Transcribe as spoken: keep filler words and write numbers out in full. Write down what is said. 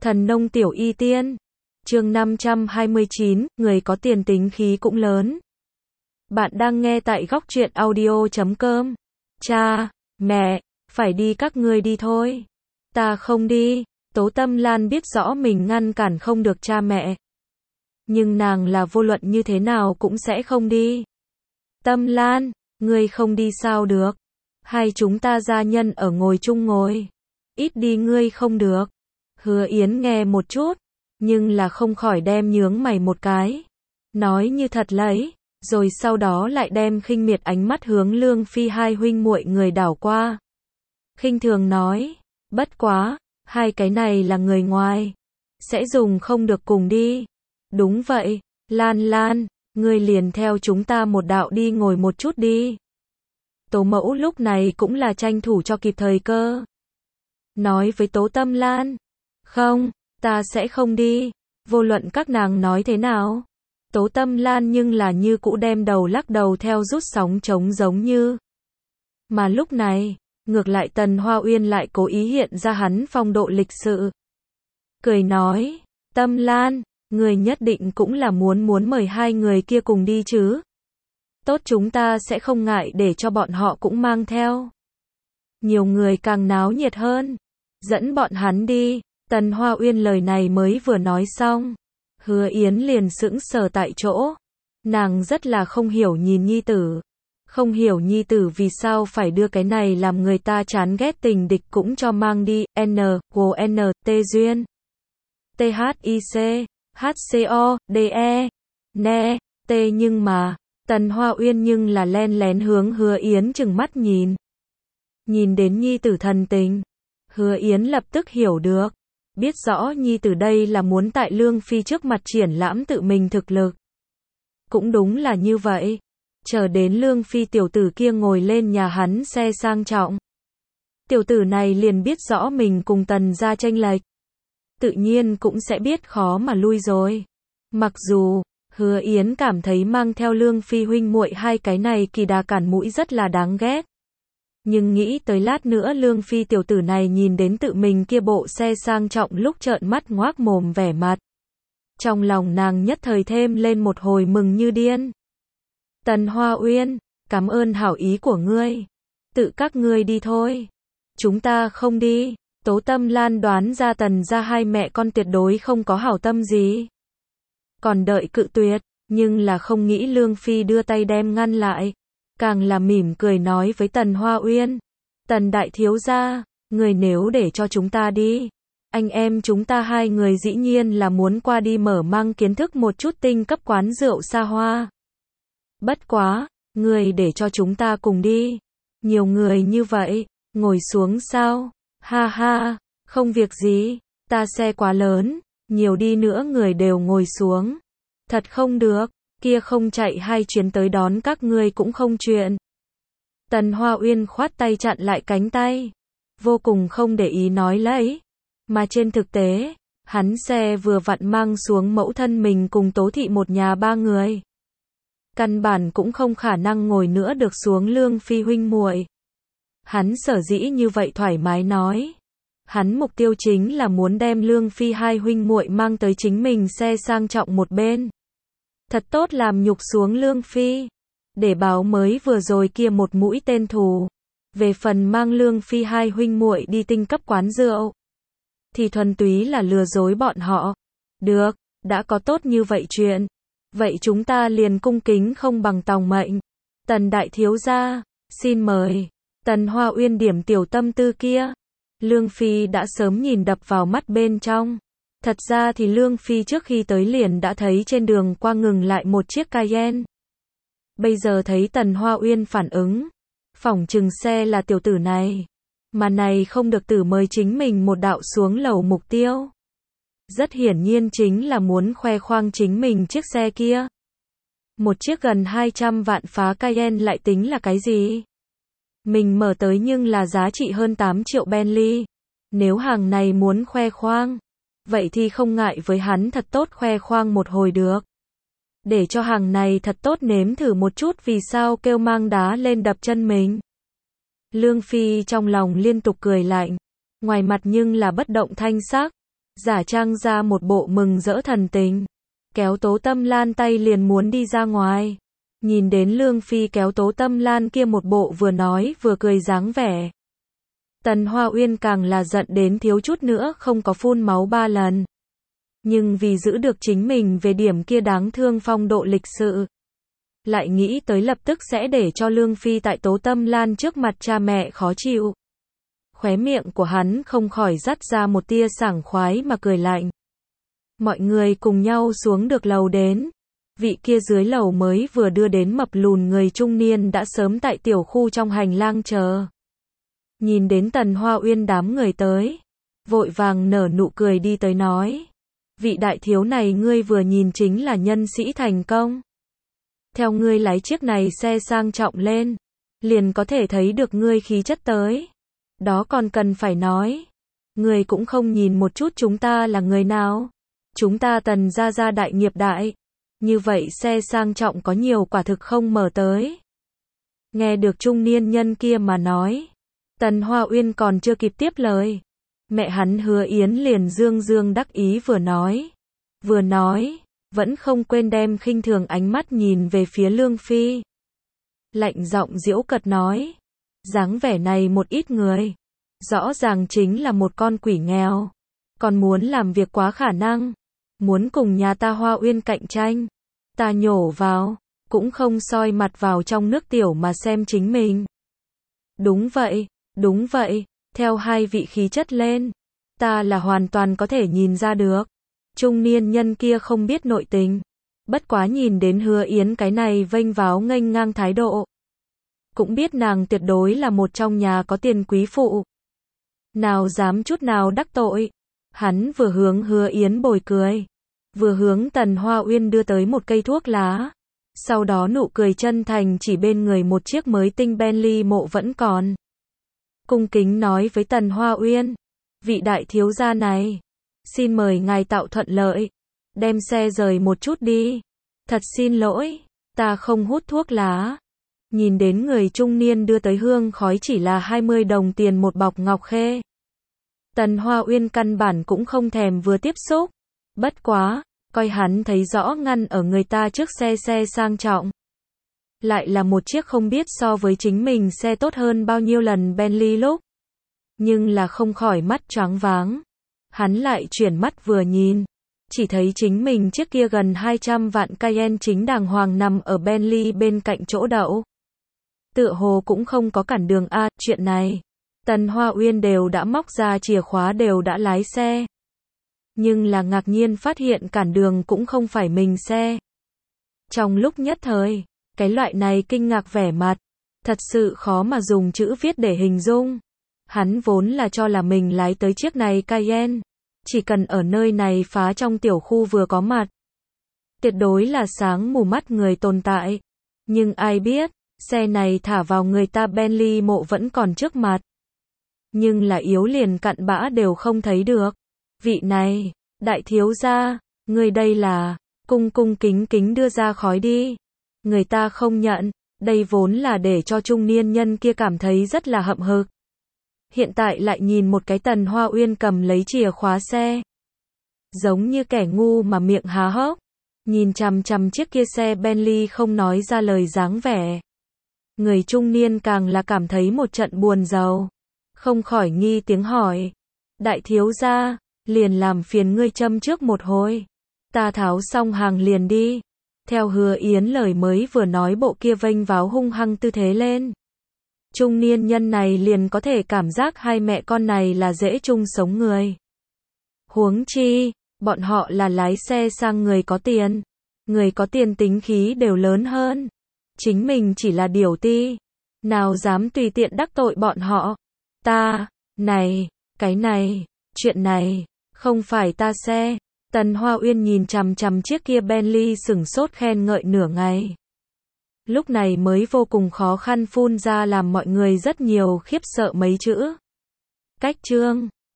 Thần nông tiểu y tiên. Chương năm trăm hai mươi chín, người có tiền tính khí cũng lớn. Bạn đang nghe tại góc truyện audio chấm com. Cha, mẹ, phải đi các ngươi đi thôi. Ta không đi. Tố Tâm Lan biết rõ mình ngăn cản không được cha mẹ. Nhưng nàng là vô luận như thế nào cũng sẽ không đi. Tâm Lan, ngươi không đi sao được. Hai chúng ta gia nhân ở ngồi chung ngồi. Ít đi ngươi không được. Hứa Yến nghe một chút, nhưng là không khỏi đem nhướng mày một cái. Nói như thật lấy, rồi sau đó lại đem khinh miệt ánh mắt hướng Lương Phi hai huynh muội người đảo qua. Khinh thường nói, bất quá, hai cái này là người ngoài, sẽ dùng không được cùng đi. Đúng vậy, Lan Lan, ngươi liền theo chúng ta một đạo đi ngồi một chút đi. Tố Mẫu lúc này cũng là tranh thủ cho kịp thời cơ. Nói với Tố Tâm Lan, không, ta sẽ không đi, vô luận các nàng nói thế nào. Tố Tâm Lan nhưng là như cũ đem đầu lắc đầu theo rút sóng trống giống như. Mà lúc này, ngược lại Tần Hoa Uyên lại cố ý hiện ra hắn phong độ lịch sự. Cười nói, Tâm Lan, người nhất định cũng là muốn muốn mời hai người kia cùng đi chứ. Tốt, chúng ta sẽ không ngại để cho bọn họ cũng mang theo. Nhiều người càng náo nhiệt hơn. Dẫn bọn hắn đi. Tần Hoa Uyên lời này mới vừa nói xong. Hứa Yến liền sững sờ tại chỗ. Nàng rất là không hiểu nhìn nhi tử. Không hiểu nhi tử vì sao phải đưa cái này làm người ta chán ghét tình địch cũng cho mang đi. N, của N, T duyên. T H I C, H C O, D E. Nè, T nhưng mà. Tần Hoa Uyên nhưng là len lén hướng Hứa Yến chừng mắt nhìn. Nhìn đến nhi tử thần tình. Hứa Yến lập tức hiểu được. Biết rõ nhi tử đây là muốn tại Lương Phi trước mặt triển lãm tự mình thực lực. Cũng đúng là như vậy. Chờ đến Lương Phi tiểu tử kia ngồi lên nhà hắn xe sang trọng. Tiểu tử này liền biết rõ mình cùng Tần gia tranh lệch. Tự nhiên cũng sẽ biết khó mà lui rồi. Mặc dù, Hứa Yến cảm thấy mang theo Lương Phi huynh muội hai cái này kỳ đà cản mũi rất là đáng ghét. Nhưng nghĩ tới lát nữa Lương Phi tiểu tử này nhìn đến tự mình kia bộ xe sang trọng lúc trợn mắt ngoác mồm vẻ mặt. Trong lòng nàng nhất thời thêm lên một hồi mừng như điên. Tần Hoa Uyên, cảm ơn hảo ý của ngươi. Tự các ngươi đi thôi. Chúng ta không đi. Tố Tâm Lan đoán ra Tần gia hai mẹ con tuyệt đối không có hảo tâm gì. Còn đợi cự tuyệt, nhưng là không nghĩ Lương Phi đưa tay đem ngăn lại. Càng là mỉm cười nói với Tần Hoa Uyên. Tần đại thiếu gia, người nếu để cho chúng ta đi. Anh em chúng ta hai người dĩ nhiên là muốn qua đi mở mang kiến thức một chút tinh cấp quán rượu xa hoa. Bất quá, người để cho chúng ta cùng đi. Nhiều người như vậy, ngồi xuống sao? Ha ha, không việc gì, ta xe quá lớn, nhiều đi nữa người đều ngồi xuống. Thật không được. Kia không chạy hai chuyến tới đón các ngươi cũng không chuyện. Tần Hoa Uyên khoát tay chặn lại cánh tay. Vô cùng không để ý nói lấy. Mà trên thực tế, hắn xe vừa vặn mang xuống mẫu thân mình cùng Tố thị một nhà ba người. Căn bản cũng không khả năng ngồi nữa được xuống Lương Phi huynh muội. Hắn sở dĩ như vậy thoải mái nói. Hắn mục tiêu chính là muốn đem Lương Phi hai huynh muội mang tới chính mình xe sang trọng một bên. Thật tốt làm nhục xuống Lương Phi. Để báo mới vừa rồi kia một mũi tên thù. Về phần mang Lương Phi hai huynh muội đi tinh cấp quán rượu. Thì thuần túy là lừa dối bọn họ. Được, đã có tốt như vậy chuyện. Vậy chúng ta liền cung kính không bằng tòng mệnh. Tần đại thiếu gia, xin mời. Tần Hoa Uyên điểm tiểu tâm tư kia. Lương Phi đã sớm nhìn đập vào mắt bên trong. Thật ra thì Lương Phi trước khi tới liền đã thấy trên đường qua ngừng lại một chiếc Cayenne. Bây giờ thấy Tần Hoa Uyên phản ứng. Phỏng chừng xe là tiểu tử này. Mà này không được tử mời chính mình một đạo xuống lầu mục tiêu. Rất hiển nhiên chính là muốn khoe khoang chính mình chiếc xe kia. Một chiếc gần hai trăm vạn phá Cayenne lại tính là cái gì? Mình mở tới nhưng là giá trị hơn tám triệu Bentley. Nếu hàng này muốn khoe khoang. Vậy thì không ngại với hắn thật tốt khoe khoang một hồi được. Để cho hàng này thật tốt nếm thử một chút vì sao kêu mang đá lên đập chân mình. Lương Phi trong lòng liên tục cười lạnh. Ngoài mặt nhưng là bất động thanh sắc. giả trang ra một bộ mừng rỡ thần tình, kéo Tố Tâm Lan tay liền muốn đi ra ngoài. Nhìn đến Lương Phi kéo Tố Tâm Lan kia một bộ vừa nói vừa cười dáng vẻ, Tần Hoa Uyên càng là giận đến thiếu chút nữa không có phun máu ba lần. Nhưng vì giữ được chính mình về điểm kia đáng thương phong độ lịch sự, lại nghĩ tới lập tức sẽ để cho Lương Phi tại Tố Tâm Lan trước mặt cha mẹ khó chịu. Khóe miệng của hắn không khỏi dắt ra một tia sảng khoái mà cười lạnh. Mọi người cùng nhau xuống được lầu đến. Vị kia dưới lầu mới vừa đưa đến mập lùn người trung niên đã sớm tại tiểu khu trong hành lang chờ. Nhìn đến Tần Hoa Uyên đám người tới, vội vàng nở nụ cười đi tới nói. Vị đại thiếu này ngươi vừa nhìn chính là nhân sĩ thành công. Theo ngươi lái chiếc này xe sang trọng lên, liền có thể thấy được ngươi khí chất tới. Đó còn cần phải nói. Ngươi cũng không nhìn một chút chúng ta là người nào. Chúng ta Tần gia gia đại nghiệp đại. Như vậy xe sang trọng có nhiều quả thực không mở tới. Nghe được trung niên nhân kia mà nói, Tần Hoa Uyên còn chưa kịp tiếp lời. Mẹ hắn Hứa Yến liền dương dương đắc ý vừa nói. Vừa nói, vẫn không quên đem khinh thường ánh mắt nhìn về phía Lương Phi. Lạnh giọng giễu cợt nói. Dáng vẻ này một ít người. Rõ ràng chính là một con quỷ nghèo. Còn muốn làm việc quá khả năng. Muốn cùng nhà ta Hoa Uyên cạnh tranh. Ta nhổ vào, cũng không soi mặt vào trong nước tiểu mà xem chính mình. Đúng vậy, đúng vậy, theo hai vị khí chất lên, ta là hoàn toàn có thể nhìn ra được. Trung niên nhân kia không biết nội tình, bất quá nhìn đến Hứa Yến cái này vênh váo nghênh ngang thái độ, cũng biết nàng tuyệt đối là một trong nhà có tiền quý phụ. Nào dám chút nào đắc tội, hắn vừa hướng Hứa Yến bồi cười, vừa hướng Tần Hoa Uyên đưa tới một cây thuốc lá. Sau đó nụ cười chân thành chỉ bên người một chiếc mới tinh Bentley mộ vẫn còn. Cung kính nói với Tần Hoa Uyên, vị đại thiếu gia này, xin mời ngài tạo thuận lợi, đem xe rời một chút đi. Thật xin lỗi, ta không hút thuốc lá. Nhìn đến người trung niên đưa tới hương khói chỉ là hai mươi đồng tiền một bọc ngọc khê. Tần Hoa Uyên căn bản cũng không thèm vừa tiếp xúc. Bất quá, coi hắn thấy rõ ngăn ở người ta trước xe xe sang trọng. Lại là một chiếc không biết so với chính mình xe tốt hơn bao nhiêu lần Bentley lúc. Nhưng là không khỏi mắt choáng váng. Hắn lại chuyển mắt vừa nhìn. Chỉ thấy chính mình chiếc kia gần hai trăm vạn Cayenne chính đàng hoàng nằm ở Bentley bên cạnh chỗ đậu. Tựa hồ cũng không có cản đường a, chuyện này. Tần Hoa Uyên đều đã móc ra chìa khóa đều đã lái xe. Nhưng là ngạc nhiên phát hiện cản đường cũng không phải mình xe. Trong lúc nhất thời, cái loại này kinh ngạc vẻ mặt, thật sự khó mà dùng chữ viết để hình dung. Hắn vốn là cho là mình lái tới chiếc này Cayenne, chỉ cần ở nơi này phá trong tiểu khu vừa có mặt. Tuyệt đối là sáng mù mắt người tồn tại. Nhưng ai biết, xe này thả vào người ta Bentley mộ vẫn còn trước mặt. Nhưng là yếu liền cặn bã đều không thấy được. Vị này, đại thiếu gia, người đây là, cung cung kính kính đưa ra khói đi. Người ta không nhận, đây vốn là để cho trung niên nhân kia cảm thấy rất là hậm hực. Hiện tại lại nhìn một cái Tần Hoa Uyên cầm lấy chìa khóa xe. Giống như kẻ ngu mà miệng há hốc. Nhìn chằm chằm chiếc kia xe Bentley không nói ra lời dáng vẻ. Người trung niên càng là cảm thấy một trận buồn rầu. Không khỏi nghi tiếng hỏi. Đại thiếu gia, liền làm phiền ngươi châm trước một hồi. Ta tháo xong hàng liền đi. Theo Hứa Yến lời mới vừa nói bộ kia vênh váo hung hăng tư thế lên. Trung niên nhân này liền có thể cảm giác hai mẹ con này là dễ chung sống người. Huống chi, bọn họ là lái xe sang người có tiền. Người có tiền tính khí đều lớn hơn. Chính mình chỉ là điểu ti. Nào dám tùy tiện đắc tội bọn họ. Ta, này, cái này, chuyện này, không phải ta xe. Tần Hoa Uyên nhìn chằm chằm chiếc kia Bentley sửng sốt khen ngợi nửa ngày. Lúc này mới vô cùng khó khăn phun ra làm mọi người rất nhiều khiếp sợ mấy chữ. Cách chương